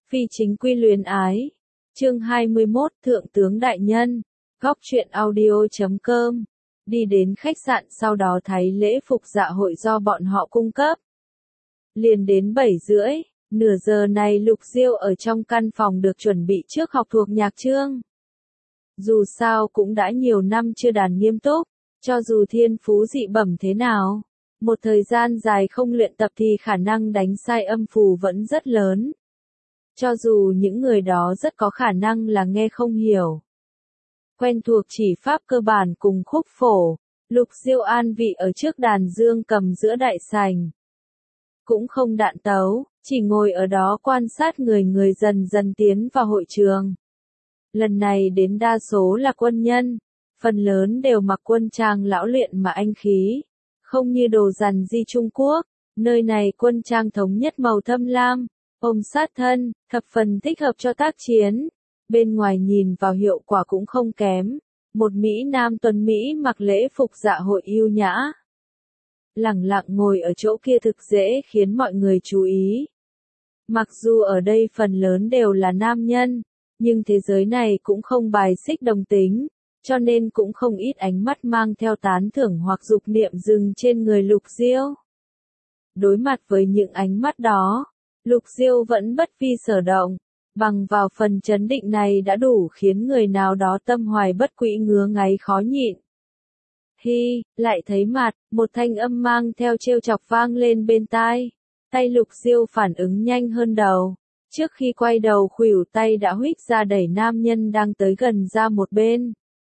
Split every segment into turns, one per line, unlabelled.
Phi chính quy luyến ái. Chương 21 Thượng tướng đại nhân. Góc truyện audio.com. Đi đến khách sạn sau đó thấy lễ phục dạ hội do bọn họ cung cấp. Liền đến 7:30, nửa giờ này Lục Diêu ở trong căn phòng được chuẩn bị trước học thuộc nhạc chương. Dù sao cũng đã nhiều năm chưa đàn nghiêm túc, cho dù thiên phú dị bẩm thế nào, một thời gian dài không luyện tập thì khả năng đánh sai âm phù vẫn rất lớn. Cho dù những người đó rất có khả năng là nghe không hiểu. Quen thuộc chỉ pháp cơ bản cùng khúc phổ, Lục Diêu an vị ở trước đàn dương cầm giữa đại sảnh. Cũng không đạn tấu, chỉ ngồi ở đó quan sát người dần dần tiến vào hội trường. Lần này đến đa số là quân nhân, phần lớn đều mặc quân trang lão luyện mà anh khí, không như đồ rằn di Trung Quốc, nơi này quân trang thống nhất màu thâm lam, ôm sát thân, thập phần thích hợp cho tác chiến. Bên ngoài nhìn vào hiệu quả cũng không kém, một Mỹ Nam tuấn Mỹ mặc lễ phục dạ hội yêu nhã. Lẳng lặng ngồi ở chỗ kia thực dễ khiến mọi người chú ý. Mặc dù ở đây phần lớn đều là nam nhân, nhưng thế giới này cũng không bài xích đồng tính, cho nên cũng không ít ánh mắt mang theo tán thưởng hoặc dục niệm dừng trên người Lục Diêu. Đối mặt với những ánh mắt đó, Lục Diêu vẫn bất vi sở động, bằng vào phần chấn định này đã đủ khiến người nào đó tâm hoài bất quỹ ngứa ngáy khó nhịn. Hi, lại thấy mặt, một thanh âm mang theo trêu chọc vang lên bên tai. Tay Lục Diêu phản ứng nhanh hơn đầu. Trước khi quay đầu khuỷu tay đã huých ra đẩy nam nhân đang tới gần ra một bên.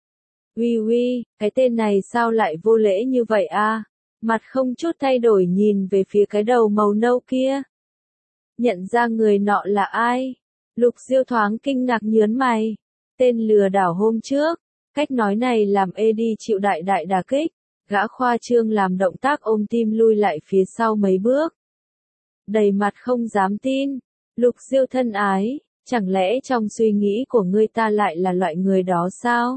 Uy, cái tên này sao lại vô lễ như vậy a? Mặt không chút thay đổi nhìn về phía cái đầu màu nâu kia. Nhận ra người nọ là ai? Lục Diêu thoáng kinh ngạc nhớn mày. Tên lừa đảo hôm trước. Cách nói này làm Eddie chịu đại đả kích. Gã khoa trương làm động tác ôm tim lui lại phía sau mấy bước. Đầy mặt không dám tin. Lục Diêu thân ái, chẳng lẽ trong suy nghĩ của ngươi ta lại là loại người đó sao?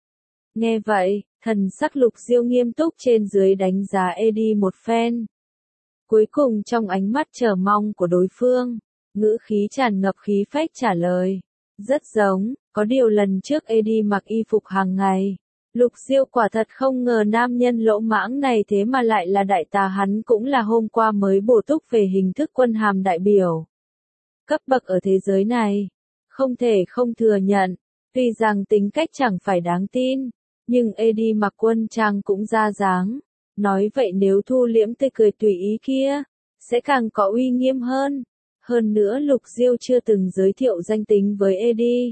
Nghe vậy, thần sắc Lục Diêu nghiêm túc trên dưới đánh giá Eddie một phen. Cuối cùng trong ánh mắt chờ mong của đối phương, ngữ khí tràn ngập khí phách trả lời. Rất giống, có điều lần trước Eddie mặc y phục hàng ngày. Lục Diêu quả thật không ngờ nam nhân lỗ mãng này thế mà lại là đại tá, hắn cũng là hôm qua mới bổ túc về hình thức quân hàm đại biểu. Cấp bậc ở thế giới này, không thể không thừa nhận, tuy rằng tính cách chẳng phải đáng tin, nhưng Eddie mặc quân trang cũng ra dáng. Nói vậy nếu thu liễm tươi cười tùy ý kia, sẽ càng có uy nghiêm hơn. Hơn nữa Lục Diêu chưa từng giới thiệu danh tính với Eddie.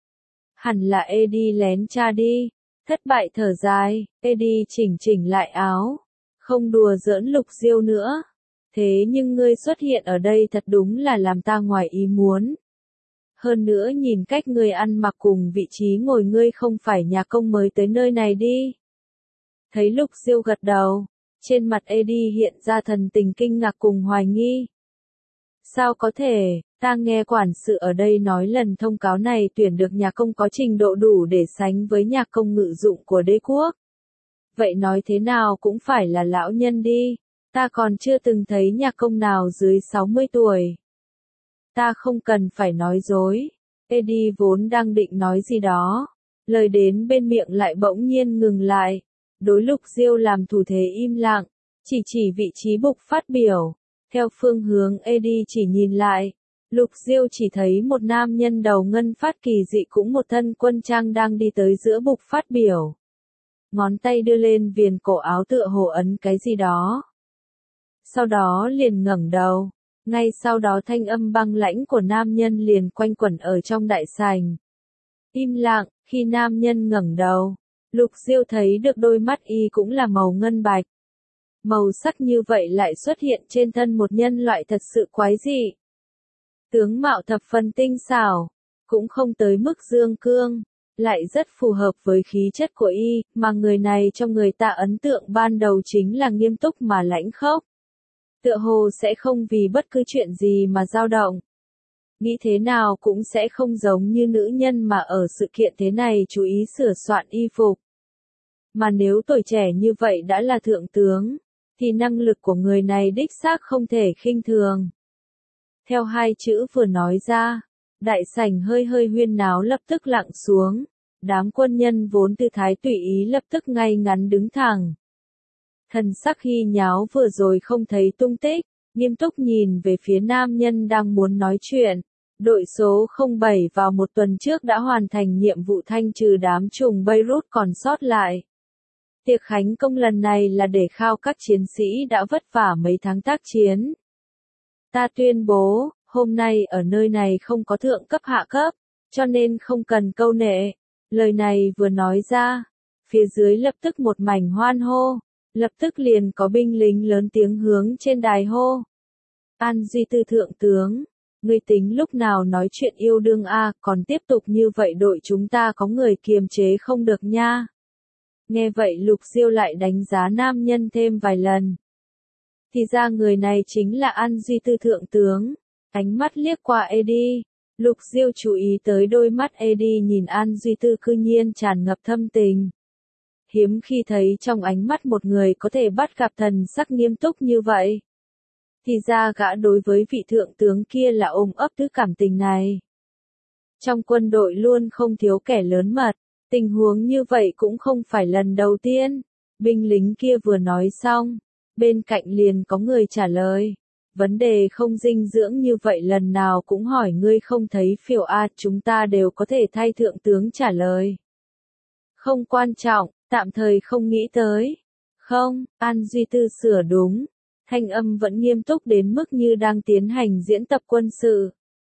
Hẳn là Eddie lén tra đi. Thất bại thở dài, Eddie chỉnh lại áo. Không đùa giỡn Lục Diêu nữa. Thế nhưng ngươi xuất hiện ở đây thật đúng là làm ta ngoài ý muốn. Hơn nữa nhìn cách ngươi ăn mặc cùng vị trí ngồi, ngươi không phải nhà công mới tới nơi này đi. Thấy Lục Diêu gật đầu, trên mặt Eddie hiện ra thần tình kinh ngạc cùng hoài nghi. Sao có thể, ta nghe quản sự ở đây nói lần thông cáo này tuyển được nhà công có trình độ đủ để sánh với nhà công ngự dụng của đế quốc. Vậy nói thế nào cũng phải là lão nhân đi, ta còn chưa từng thấy nhà công nào dưới 60 tuổi. Ta không cần phải nói dối. Eddie vốn đang định nói gì đó, lời đến bên miệng lại bỗng nhiên ngừng lại. Đối Lục Diêu làm thủ thế im lặng, chỉ vị trí bục phát biểu. Theo phương hướng Eddie chỉ nhìn lại, Lục Diêu chỉ thấy một nam nhân đầu ngân phát kỳ dị cũng một thân quân trang đang đi tới giữa bục phát biểu. Ngón tay đưa lên viền cổ áo tựa hồ ấn cái gì đó. Sau đó liền ngẩng đầu, ngay sau đó thanh âm băng lãnh của nam nhân liền quanh quẩn ở trong đại sảnh. Im lặng, khi nam nhân ngẩng đầu, Lục Diêu thấy được đôi mắt y cũng là màu ngân bạch. Màu sắc như vậy lại xuất hiện trên thân một nhân loại thật sự quái dị. Tướng mạo thập phần tinh xảo, cũng không tới mức dương cương, lại rất phù hợp với khí chất của y, mà người này cho người ta ấn tượng ban đầu chính là nghiêm túc mà lãnh khốc. Tựa hồ sẽ không vì bất cứ chuyện gì mà dao động. Nghĩ thế nào cũng sẽ không giống như nữ nhân mà ở sự kiện thế này chú ý sửa soạn y phục. Mà nếu tuổi trẻ như vậy đã là thượng tướng, thì năng lực của người này đích xác không thể khinh thường. Theo hai chữ vừa nói ra, đại sảnh hơi hơi huyên náo lập tức lặng xuống. Đám quân nhân vốn tư thái tùy ý lập tức ngay ngắn đứng thẳng. Thần sắc Hy nháo vừa rồi không thấy tung tích, nghiêm túc nhìn về phía nam nhân đang muốn nói chuyện. Đội số 07 vào một tuần trước đã hoàn thành nhiệm vụ thanh trừ đám trùng Beirut còn sót lại. Tiệc khánh công lần này là để khao các chiến sĩ đã vất vả mấy tháng tác chiến. Ta tuyên bố, hôm nay ở nơi này không có thượng cấp hạ cấp, cho nên không cần câu nệ. Lời này vừa nói ra, phía dưới lập tức một mảnh hoan hô, lập tức liền có binh lính lớn tiếng hướng trên đài hô. An Duy Tư thượng tướng, ngươi tính lúc nào nói chuyện yêu đương a, còn tiếp tục như vậy đội chúng ta có người kiềm chế không được nha. Nghe vậy Lục Diêu lại đánh giá nam nhân thêm vài lần. Thì ra người này chính là An Duy Tư thượng tướng. Ánh mắt liếc qua Eddie, Lục Diêu chú ý tới đôi mắt Eddie nhìn An Duy Tư cư nhiên tràn ngập thâm tình. Hiếm khi thấy trong ánh mắt một người có thể bắt gặp thần sắc nghiêm túc như vậy. Thì ra gã đối với vị thượng tướng kia là ôm ấp thứ cảm tình này. Trong quân đội luôn không thiếu kẻ lớn mật, tình huống như vậy cũng không phải lần đầu tiên. Binh lính kia vừa nói xong, bên cạnh liền có người trả lời. Vấn đề không dinh dưỡng như vậy lần nào cũng hỏi ngươi không thấy phiền a, chúng ta đều có thể thay thượng tướng trả lời. Không quan trọng, tạm thời không nghĩ tới. Không, An Duy Tư sửa đúng. Thanh âm vẫn nghiêm túc đến mức như đang tiến hành diễn tập quân sự.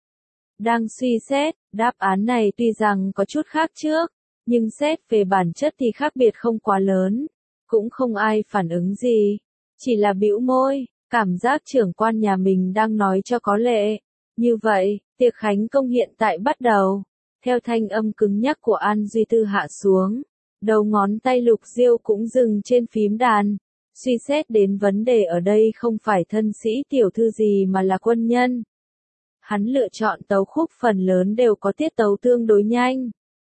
Đang suy xét, đáp án này tuy rằng có chút khác trước, nhưng xét về bản chất thì khác biệt không quá lớn. Cũng không ai phản ứng gì. Chỉ là bĩu môi, cảm giác trưởng quan nhà mình đang nói cho có lệ. Như vậy, tiệc khánh công hiện tại bắt đầu. Theo thanh âm cứng nhắc của An Duy Tư hạ xuống, đầu ngón tay Lục Diêu cũng dừng trên phím đàn. Suy xét đến vấn đề ở đây không phải thân sĩ tiểu thư gì mà là quân nhân. Hắn lựa chọn tấu khúc phần lớn đều có tiết tấu tương đối nhanh.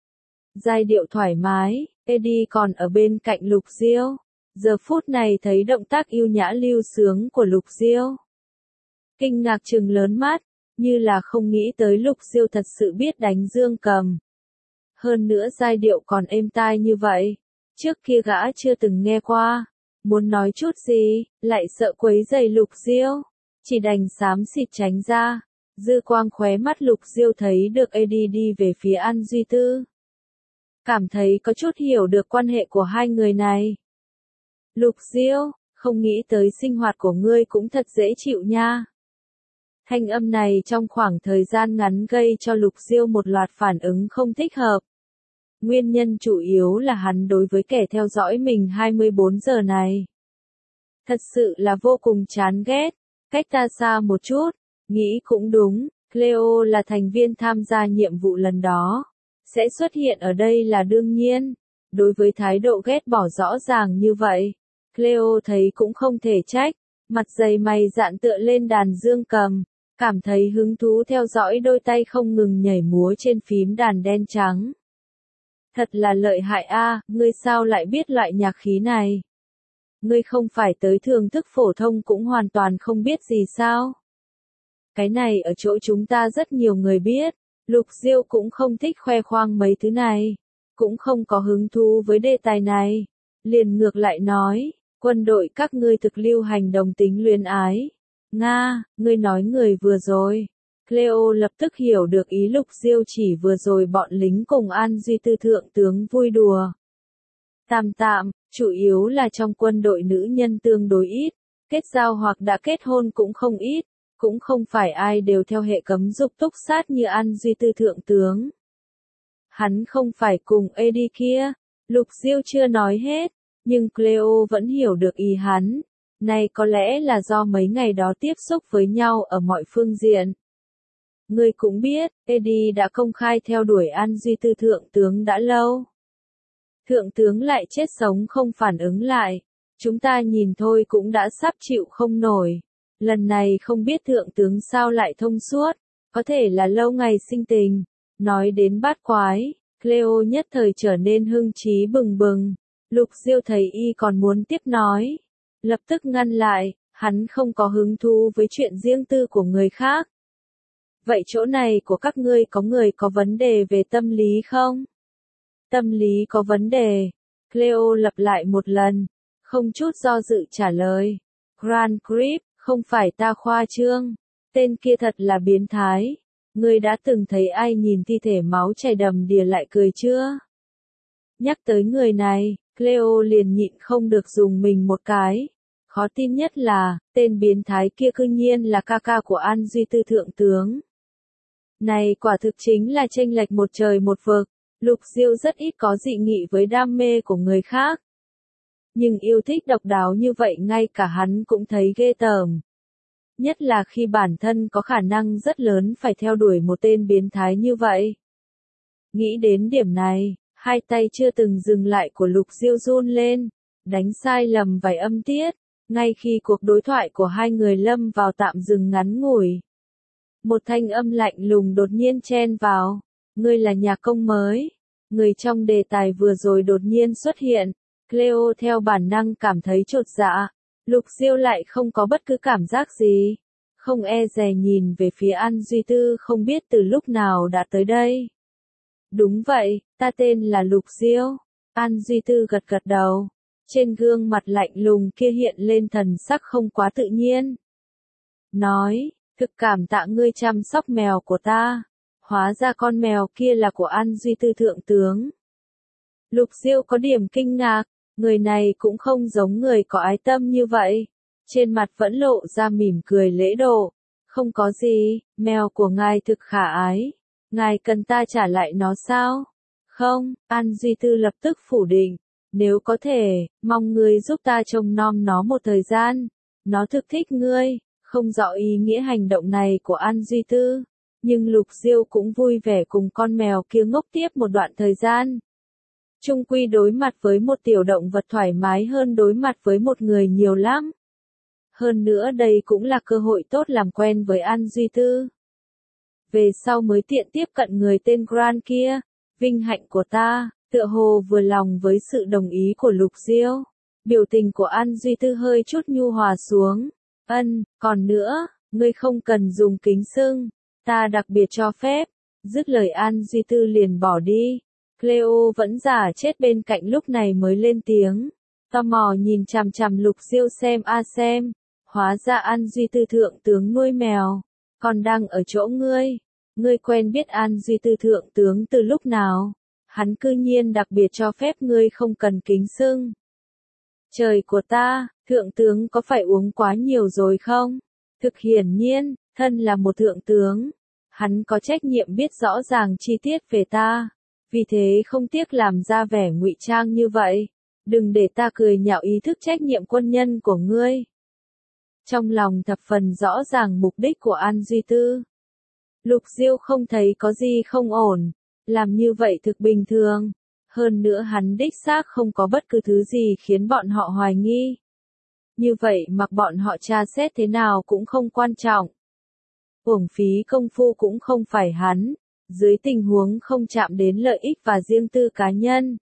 Giai điệu thoải mái, Eddie còn ở bên cạnh Lục Diêu. Giờ phút này thấy động tác yêu nhã lưu sướng của Lục Diêu. Kinh ngạc trừng lớn mắt, như là không nghĩ tới Lục Diêu thật sự biết đánh dương cầm. Hơn nữa giai điệu còn êm tai như vậy. Trước kia gã chưa từng nghe qua. Muốn nói chút gì, lại sợ quấy rầy Lục Diêu. Chỉ đành xám xịt tránh ra. Dư quang khóe mắt Lục Diêu thấy được Eddie đi về phía An Duy Tư. Cảm thấy có chút hiểu được quan hệ của hai người này. Lục Diêu, không nghĩ tới sinh hoạt của ngươi cũng thật dễ chịu nha. Thanh âm này trong khoảng thời gian ngắn gây cho Lục Diêu một loạt phản ứng không thích hợp. Nguyên nhân chủ yếu là hắn đối với kẻ theo dõi mình 24 giờ này. Thật sự là vô cùng chán ghét, cách ta xa một chút, nghĩ cũng đúng, Cleo là thành viên tham gia nhiệm vụ lần đó. Sẽ xuất hiện ở đây là đương nhiên. Đối với thái độ ghét bỏ rõ ràng như vậy, Cleo thấy cũng không thể trách, mặt dày mày dạn tựa lên đàn dương cầm, cảm thấy hứng thú theo dõi đôi tay không ngừng nhảy múa trên phím đàn đen trắng. Thật là lợi hại a, ngươi sao lại biết loại nhạc khí này? Ngươi không phải tới thưởng thức phổ thông cũng hoàn toàn không biết gì sao? Cái này ở chỗ chúng ta rất nhiều người biết, Lục Diêu cũng không thích khoe khoang mấy thứ này, cũng không có hứng thú với đề tài này. Liền ngược lại nói, quân đội các ngươi thực lưu hành đồng tính luyến ái. Nga, ngươi nói người vừa rồi. Cleo lập tức hiểu được ý Lục Diêu chỉ vừa rồi bọn lính cùng An Duy Tư thượng tướng vui đùa. Tạm tạm, chủ yếu là trong quân đội nữ nhân tương đối ít, kết giao hoặc đã kết hôn cũng không ít, cũng không phải ai đều theo hệ cấm dục túc sát như An Duy Tư thượng tướng. Hắn không phải cùng Eddie kia, Lục Diêu chưa nói hết, nhưng Cleo vẫn hiểu được ý hắn. Này có lẽ là do mấy ngày đó tiếp xúc với nhau ở mọi phương diện. Ngươi cũng biết, Eddie đã công khai theo đuổi An Duy Tư thượng tướng đã lâu. Thượng tướng lại chết sống không phản ứng lại. Chúng ta nhìn thôi cũng đã sắp chịu không nổi. Lần này không biết thượng tướng sao lại thông suốt, có thể là lâu ngày sinh tình. Nói đến bát quái, Cleo nhất thời trở nên hưng trí bừng bừng. Lục Diêu thấy y còn muốn tiếp nói, lập tức ngăn lại, hắn không có hứng thú với chuyện riêng tư của người khác. Vậy chỗ này của các ngươi có người có vấn đề về tâm lý không? Tâm lý có vấn đề. Cleo lặp lại một lần, không chút do dự trả lời. Grand Creep, không phải ta khoa trương. Tên kia thật là biến thái. Ngươi đã từng thấy ai nhìn thi thể máu chảy đầm đìa lại cười chưa? Nhắc tới người này, Cleo liền nhịn không được dùng mình một cái. Khó tin nhất là, tên biến thái kia cư nhiên là ca ca của An Duy Tư thượng tướng. Này quả thực chính là chênh lệch một trời một vực. Lục Diêu rất ít có dị nghị với đam mê của người khác. Nhưng yêu thích độc đáo như vậy ngay cả hắn cũng thấy ghê tởm. Nhất là khi bản thân có khả năng rất lớn phải theo đuổi một tên biến thái như vậy. Nghĩ đến điểm này, hai tay chưa từng dừng lại của Lục Diêu run lên, đánh sai lầm vài âm tiết, ngay khi cuộc đối thoại của hai người lâm vào tạm dừng ngắn ngủi. Một thanh âm lạnh lùng đột nhiên chen vào, ngươi là nhạc công mới. Người trong đề tài vừa rồi đột nhiên xuất hiện, Cleo theo bản năng cảm thấy chột dạ. Lục Diêu lại không có bất cứ cảm giác gì, không e dè nhìn về phía An Duy Tư không biết từ lúc nào đã tới đây. Đúng vậy, ta tên là Lục Diêu. An Duy Tư gật gật đầu, trên gương mặt lạnh lùng kia hiện lên thần sắc không quá tự nhiên. Nói, thực cảm tạ ngươi chăm sóc mèo của ta. Hóa ra con mèo kia là của An Duy Tư thượng tướng. Lục Diêu có điểm kinh ngạc, người này cũng không giống người có ái tâm như vậy. Trên mặt vẫn lộ ra mỉm cười lễ độ. Không có gì, mèo của ngài thực khả ái. Ngài cần ta trả lại nó sao? Không, An Duy Tư lập tức phủ định. Nếu có thể, mong ngươi giúp ta trông nom nó một thời gian. Nó thực thích ngươi, không rõ ý nghĩa hành động này của An Duy Tư. Nhưng Lục Diêu cũng vui vẻ cùng con mèo kia ngốc tiếp một đoạn thời gian. Chung quy đối mặt với một tiểu động vật thoải mái hơn đối mặt với một người nhiều lắm. Hơn nữa đây cũng là cơ hội tốt làm quen với An Duy Tư. Về sau mới tiện tiếp cận người tên Grant kia, vinh hạnh của ta, tựa hồ vừa lòng với sự đồng ý của Lục Diêu. Biểu tình của An Duy Tư hơi chút nhu hòa xuống. Còn nữa, ngươi không cần dùng kính xưng. Ta đặc biệt cho phép. Dứt lời An Duy Tư liền bỏ đi. Cleo vẫn giả chết bên cạnh lúc này mới lên tiếng. Tò mò nhìn chằm chằm Lục Diêu xem. Hóa ra An Duy Tư thượng tướng nuôi mèo. Còn đang ở chỗ ngươi. Ngươi quen biết An Duy Tư thượng tướng từ lúc nào? Hắn cư nhiên đặc biệt cho phép ngươi không cần kính xưng. Trời của ta, thượng tướng có phải uống quá nhiều rồi không? Thực hiển nhiên, thân là một thượng tướng. Hắn có trách nhiệm biết rõ ràng chi tiết về ta. Vì thế không tiếc làm ra vẻ ngụy trang như vậy. Đừng để ta cười nhạo ý thức trách nhiệm quân nhân của ngươi. Trong lòng thập phần rõ ràng mục đích của An Duy Tư. Lục Diêu không thấy có gì không ổn. Làm như vậy thực bình thường. Hơn nữa hắn đích xác không có bất cứ thứ gì khiến bọn họ hoài nghi. Như vậy mặc bọn họ tra xét thế nào cũng không quan trọng. Uổng phí công phu cũng không phải hắn. Dưới tình huống không chạm đến lợi ích và riêng tư cá nhân.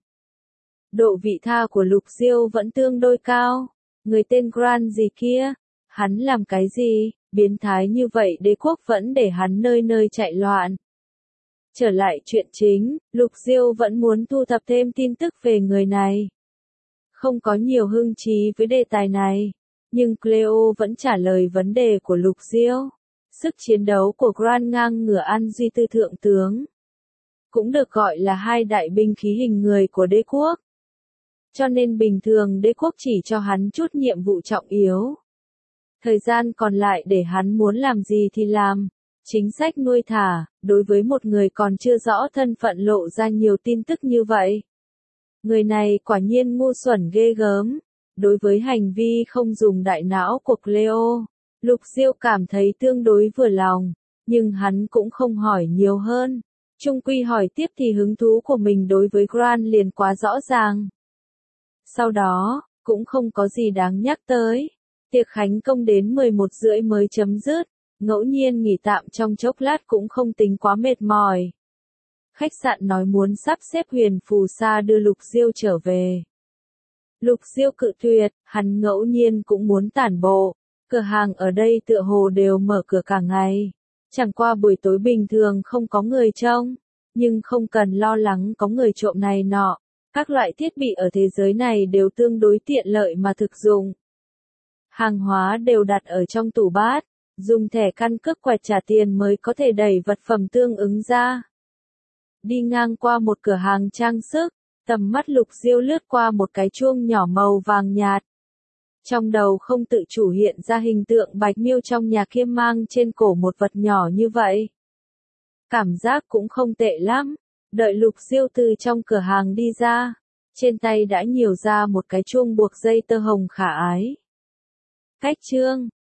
Độ vị tha của Lục Diêu vẫn tương đối cao. Người tên Grant gì kia? Hắn làm cái gì? Biến thái như vậy đế quốc vẫn để hắn nơi nơi chạy loạn. Trở lại chuyện chính, Lục Diêu vẫn muốn thu thập thêm tin tức về người này. Không có nhiều hứng chí với đề tài này, nhưng Cleo vẫn trả lời vấn đề của Lục Diêu. Sức chiến đấu của Grant ngang ngửa An Duy Tư thượng tướng. Cũng được gọi là hai đại binh khí hình người của đế quốc. Cho nên bình thường đế quốc chỉ cho hắn chút nhiệm vụ trọng yếu. Thời gian còn lại để hắn muốn làm gì thì làm. Chính sách nuôi thả, đối với một người còn chưa rõ thân phận lộ ra nhiều tin tức như vậy. Người này quả nhiên ngu xuẩn ghê gớm. Đối với hành vi không dùng đại não của Cleo, Lục Diêu cảm thấy tương đối vừa lòng, nhưng hắn cũng không hỏi nhiều hơn. Chung quy hỏi tiếp thì hứng thú của mình đối với Grant liền quá rõ ràng. Sau đó, cũng không có gì đáng nhắc tới. Tiệc khánh công đến 11:30 mới chấm dứt, ngẫu nhiên nghỉ tạm trong chốc lát cũng không tính quá mệt mỏi. Khách sạn nói muốn sắp xếp Huyền Phù Sa đưa Lục Diêu trở về. Lục Diêu cự tuyệt, hắn ngẫu nhiên cũng muốn tản bộ. Cửa hàng ở đây tựa hồ đều mở cửa cả ngày. Chẳng qua buổi tối bình thường không có người trông, nhưng không cần lo lắng có người trộm này nọ. Các loại thiết bị ở thế giới này đều tương đối tiện lợi mà thực dụng. Hàng hóa đều đặt ở trong tủ bát, dùng thẻ căn cước quẹt trả tiền mới có thể đẩy vật phẩm tương ứng ra. Đi ngang qua một cửa hàng trang sức, tầm mắt Lục Diêu lướt qua một cái chuông nhỏ màu vàng nhạt. Trong đầu không tự chủ hiện ra hình tượng Bạch Miêu trong nhà kiêm mang trên cổ một vật nhỏ như vậy. Cảm giác cũng không tệ lắm. Đợi Lục Diêu từ trong cửa hàng đi ra, trên tay đã nhiều ra một cái chuông buộc dây tơ hồng khả ái. Cách chương